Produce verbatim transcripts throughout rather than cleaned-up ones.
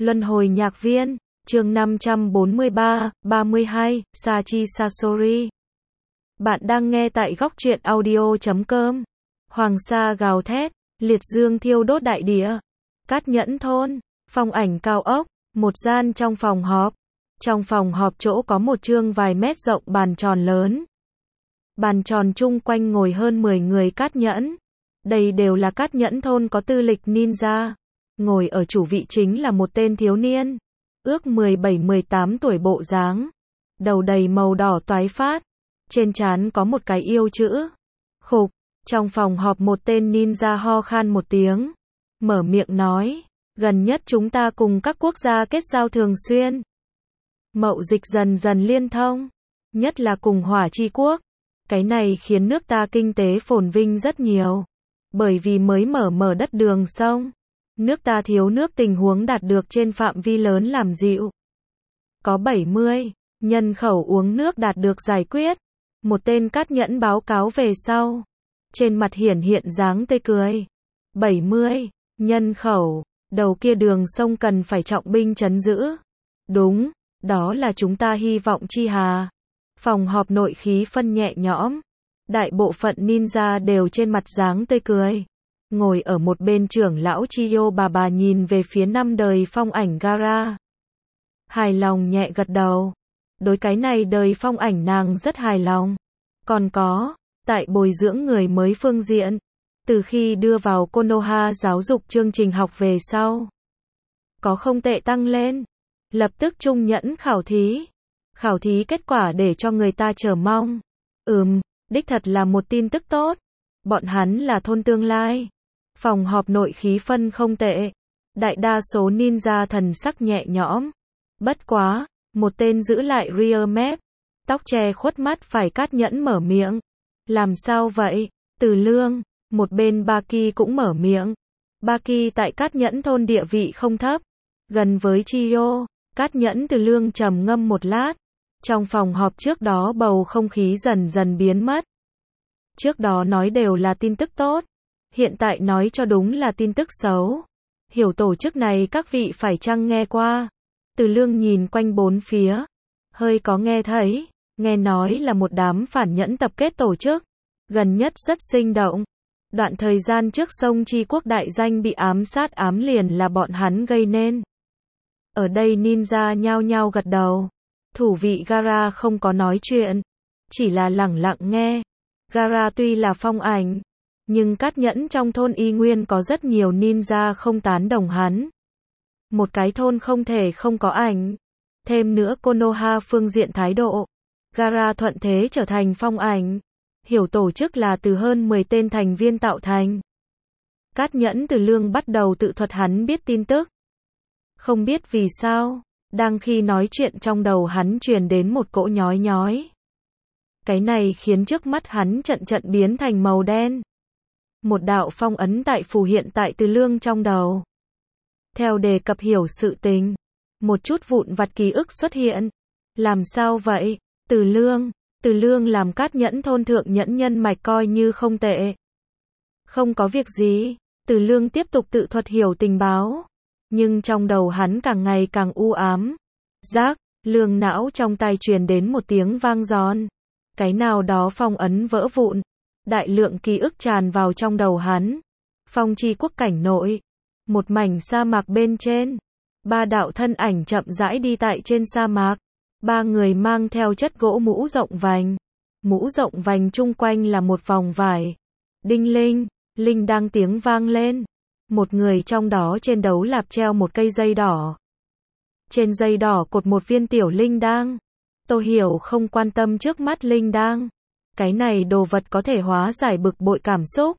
Luân hồi nhạc viên, chương năm trăm bốn mươi ba, ba mươi hai, Sachi Sasori. Bạn đang nghe tại góc truyện audio chấm com. Hoàng sa gào thét, liệt dương thiêu đốt đại địa. Cát Nhẫn thôn, phong ảnh cao ốc, một gian trong phòng họp. Trong phòng họp chỗ có một chương vài mét rộng bàn tròn lớn. Bàn tròn chung quanh ngồi hơn mười người Cát Nhẫn. Đây đều là Cát Nhẫn thôn có tư lịch ninja. Ngồi ở chủ vị chính là một tên thiếu niên, ước mười bảy mười tám tuổi bộ dáng, đầu đầy màu đỏ toái phát, trên trán có một cái yêu chữ. Khục, trong phòng họp một tên ninja ho khan một tiếng, mở miệng nói, gần nhất chúng ta cùng các quốc gia kết giao thường xuyên. Mậu dịch dần dần liên thông, nhất là cùng Hỏa Chi quốc. Cái này khiến nước ta kinh tế phồn vinh rất nhiều, bởi vì mới mở mở đất đường sông. Nước ta thiếu nước tình huống đạt được trên phạm vi lớn làm dịu. Có bảy mươi nhân khẩu uống nước đạt được giải quyết. Một tên Cát Nhẫn báo cáo về sau. Trên mặt hiển hiện dáng tươi cười. bảy mươi nhân khẩu, đầu kia đường sông cần phải trọng binh trấn giữ. Đúng, đó là chúng ta hy vọng chi hà. Phòng họp nội khí phân nhẹ nhõm. Đại bộ phận ninja đều trên mặt dáng tươi cười. Ngồi ở một bên trưởng lão Chiyo bà bà nhìn về phía năm đời phong ảnh Gaara. Hài lòng nhẹ gật đầu. Đối cái này đời phong ảnh nàng rất hài lòng. Còn có, tại bồi dưỡng người mới phương diện. Từ khi đưa vào Konoha giáo dục chương trình học về sau. Có không tệ tăng lên. Lập tức trung nhẫn khảo thí. Khảo thí kết quả để cho người ta chờ mong. Ừm, đích thật là một tin tức tốt. Bọn hắn là thôn tương lai. Phòng họp nội khí phân không tệ. Đại đa số ninja thần sắc nhẹ nhõm. Bất quá, một tên giữ lại rear map. Tóc che khuất mắt phải Cát Nhẫn mở miệng. Làm sao vậy? Từ Lương, một bên Baki cũng mở miệng. Baki tại Cát Nhẫn thôn địa vị không thấp. Gần với Chiyo, Cát Nhẫn Từ Lương trầm ngâm một lát. Trong phòng họp trước đó bầu không khí dần dần biến mất. Trước đó nói đều là tin tức tốt. Hiện tại nói cho đúng là tin tức xấu. Hiểu tổ chức này các vị phải chăng nghe qua? Từ Lương nhìn quanh bốn phía. Hơi có nghe thấy. Nghe nói là một đám phản nhẫn tập kết tổ chức. Gần nhất rất sinh động. Đoạn thời gian trước sông Chi quốc đại danh bị ám sát ám liền là bọn hắn gây nên. Ở đây ninja nhao nhao gật đầu. Thủ vị Gaara không có nói chuyện. Chỉ là lẳng lặng nghe. Gaara tuy là phong ảnh. Nhưng Cát Nhẫn trong thôn y nguyên có rất nhiều ninja không tán đồng hắn. Một cái thôn không thể không có ảnh. Thêm nữa Konoha phương diện thái độ. Gaara thuận thế trở thành phong ảnh. Hiểu tổ chức là từ hơn mười tên thành viên tạo thành. Cát Nhẫn Từ Lương bắt đầu tự thuật hắn biết tin tức. Không biết vì sao, đang khi nói chuyện trong đầu hắn truyền đến một cỗ nhói nhói. Cái này khiến trước mắt hắn trận trận biến thành màu đen. Một đạo phong ấn tại phù hiện tại Từ Lương trong đầu. Theo đề cập hiểu sự tình, một chút vụn vặt ký ức xuất hiện. Làm sao vậy? Từ Lương, Từ Lương làm Cát Nhẫn thôn thượng nhẫn nhân mạch coi như không tệ. Không có việc gì, Từ Lương tiếp tục tự thuật hiểu tình báo. Nhưng trong đầu hắn càng ngày càng u ám. Giác, lương não trong tai truyền đến một tiếng vang giòn. Cái nào đó phong ấn vỡ vụn. Đại lượng ký ức tràn vào trong đầu hắn. Phong Chi quốc cảnh nội. Một mảnh sa mạc bên trên. Ba đạo thân ảnh chậm rãi đi tại trên sa mạc. Ba người mang theo chất gỗ mũ rộng vành. Mũ rộng vành chung quanh là một vòng vải. Đinh linh, linh đang tiếng vang lên. Một người trong đó trên đấu lạp treo một cây dây đỏ. Trên dây đỏ cột một viên tiểu linh đang. Tô Hiểu không quan tâm trước mắt linh đang. Cái này đồ vật có thể hóa giải bực bội cảm xúc.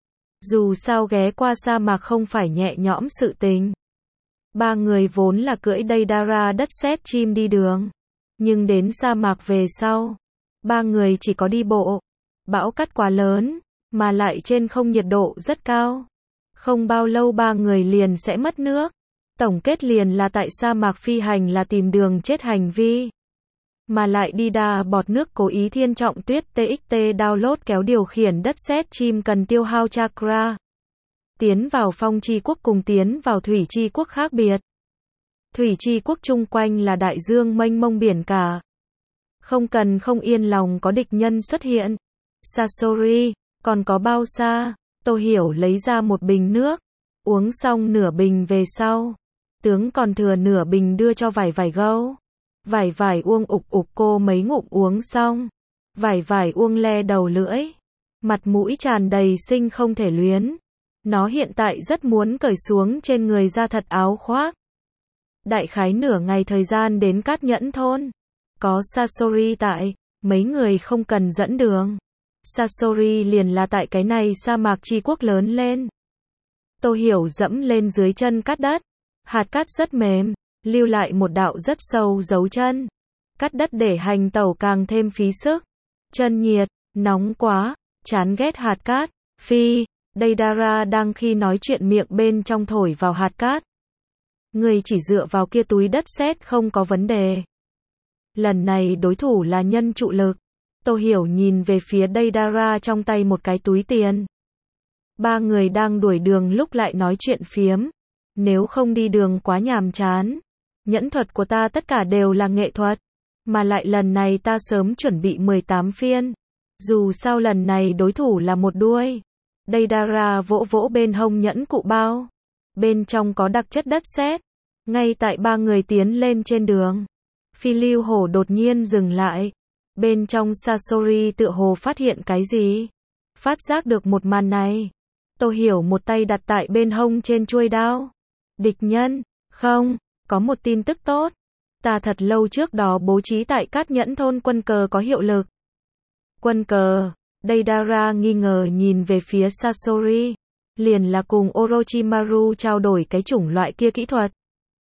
Dù sao ghé qua sa mạc không phải nhẹ nhõm sự tình. Ba người vốn là cưỡi Deidara đất sét chim đi đường. Nhưng đến sa mạc về sau. Ba người chỉ có đi bộ. Bão cát quá lớn. Mà lại trên không nhiệt độ rất cao. Không bao lâu ba người liền sẽ mất nước. Tổng kết liền là tại sa mạc phi hành là tìm đường chết hành vi. Mà lại đi đà bọt nước cố ý thiên trọng tuyết tê ích tê download kéo điều khiển đất sét chim cần tiêu hao chakra. Tiến vào phong chi quốc cùng tiến vào thủy chi quốc khác biệt. Thủy tri quốc chung quanh là đại dương mênh mông biển cả. Không cần không yên lòng có địch nhân xuất hiện. Sasori, còn có bao xa? Tô Hiểu lấy ra một bình nước. Uống xong nửa bình về sau. Tướng còn thừa nửa bình đưa cho Vải Vải gâu. Vải Vải uông ục ục cô mấy ngụm uống xong. Vải Vải uông le đầu lưỡi. Mặt mũi tràn đầy sinh không thể luyến. Nó hiện tại rất muốn cởi xuống trên người ra thật áo khoác. Đại khái nửa ngày thời gian đến Cát Nhẫn thôn. Có Sasori tại, mấy người không cần dẫn đường. Sasori liền là tại cái này sa mạc tri quốc lớn lên. Tô Hiểu dẫm lên dưới chân cát đất. Hạt cát rất mềm, lưu lại một đạo rất sâu dấu chân. Cát đất để hành tẩu càng thêm phí sức. Chân nhiệt, nóng quá, chán ghét hạt cát. Phi, Deidara đang khi nói chuyện miệng bên trong thổi vào hạt cát. Người chỉ dựa vào kia túi đất sét không có vấn đề. Lần này đối thủ là nhân trụ lực. Tô Hiểu nhìn về phía Deidara trong tay một cái túi tiền. Ba người đang đuổi đường lúc lại nói chuyện phiếm. Nếu không đi đường quá nhàm chán. Nhẫn thuật của ta tất cả đều là nghệ thuật. Mà lại lần này ta sớm chuẩn bị mười tám phiên. Dù sao lần này đối thủ là một đuôi. Deidara vỗ vỗ bên hông nhẫn cụ bao. Bên trong có đặc chất đất sét. Ngay tại ba người tiến lên trên đường. Phi Lưu Hổ đột nhiên dừng lại. Bên trong Sasori tựa hồ phát hiện cái gì. Phát giác được một màn này. Tô Hiểu một tay đặt tại bên hông trên chuôi đao. Địch nhân, không, có một tin tức tốt. Ta thật lâu trước đó bố trí tại Cát Nhẫn thôn quân cờ có hiệu lực. Quân cờ, Deidara nghi ngờ nhìn về phía Sasori. Liền là cùng Orochimaru trao đổi cái chủng loại kia kỹ thuật.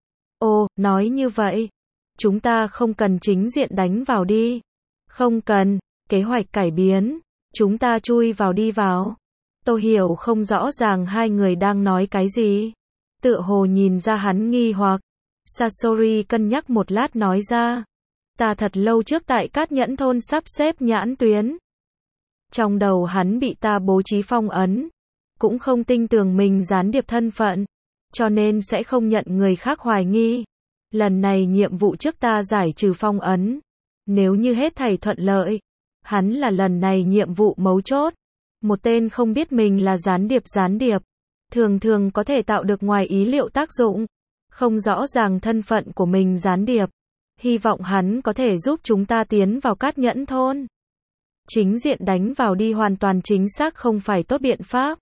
Ồ, nói như vậy. Chúng ta không cần chính diện đánh vào đi. Không cần, kế hoạch cải biến. Chúng ta chui vào đi vào. Tô Hiểu không rõ ràng hai người đang nói cái gì. Tựa hồ nhìn ra hắn nghi hoặc. Sasori cân nhắc một lát nói ra. Ta thật lâu trước tại Cát Nhẫn thôn sắp xếp nhãn tuyến. Trong đầu hắn bị ta bố trí phong ấn. Cũng không tin tưởng mình gián điệp thân phận. Cho nên sẽ không nhận người khác hoài nghi. Lần này nhiệm vụ trước ta giải trừ phong ấn. Nếu như hết thảy thuận lợi. Hắn là lần này nhiệm vụ mấu chốt. Một tên không biết mình là gián điệp gián điệp. Thường thường có thể tạo được ngoài ý liệu tác dụng. Không rõ ràng thân phận của mình gián điệp. Hy vọng hắn có thể giúp chúng ta tiến vào Cát Nhẫn thôn. Chính diện đánh vào đi hoàn toàn chính xác không phải tốt biện pháp.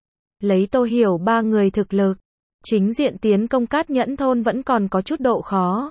Lấy Tô Hiểu ba người thực lực. Chính diện tiến công Cát Nhẫn thôn vẫn còn có chút độ khó.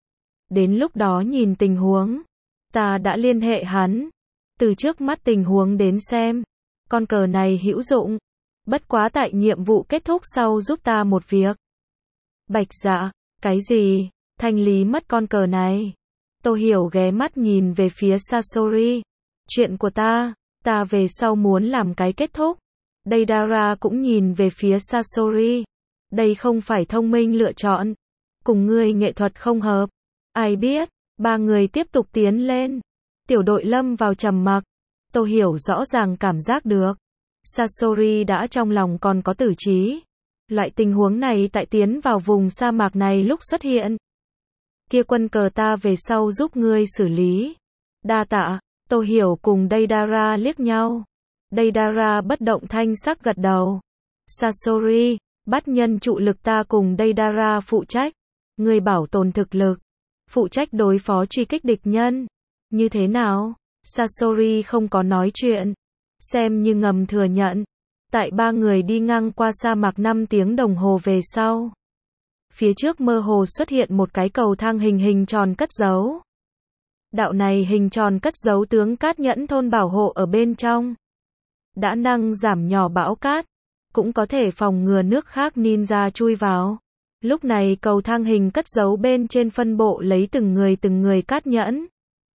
Đến lúc đó nhìn tình huống. Ta đã liên hệ hắn. Từ trước mắt tình huống đến xem. Con cờ này hữu dụng. Bất quá tại nhiệm vụ kết thúc sau giúp ta một việc. Bạch Dạ, cái gì? Thanh lý mất con cờ này. Tô Hiểu ghé mắt nhìn về phía Sasori. Chuyện của ta, ta về sau muốn làm cái kết thúc. Deidara cũng nhìn về phía Sasori. Đây không phải thông minh lựa chọn. Cùng ngươi nghệ thuật không hợp. Ai biết, ba người tiếp tục tiến lên. Tiểu đội lâm vào trầm mặc. Tô Hiểu rõ ràng cảm giác được. Sasori đã trong lòng còn có tử trí. Loại tình huống này tại tiến vào vùng sa mạc này lúc xuất hiện. Kia quân cờ ta về sau giúp ngươi xử lý. Đa tạ, Tô Hiểu cùng Deidara liếc nhau. Deidara bất động thanh sắc gật đầu. Sasori, bắt nhân trụ lực ta cùng Deidara phụ trách. Ngươi bảo tồn thực lực. Phụ trách đối phó truy kích địch nhân. Như thế nào? Sasori không có nói chuyện. Xem như ngầm thừa nhận. Tại ba người đi ngang qua sa mạc năm tiếng đồng hồ về sau. Phía trước mơ hồ xuất hiện một cái cầu thang hình hình tròn cất giấu. Đạo này hình tròn cất giấu tướng Cát Nhẫn thôn bảo hộ ở bên trong. Đã năng giảm nhỏ bão cát. Cũng có thể phòng ngừa nước khác ninja chui vào. Lúc này cầu thang hình cất giấu bên trên phân bộ lấy từng người từng người Cát Nhẫn.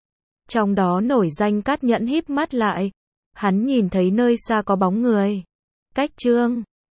Trong đó nổi danh Cát Nhẫn híp mắt lại. Hắn nhìn thấy nơi xa có bóng người. Cách Trương,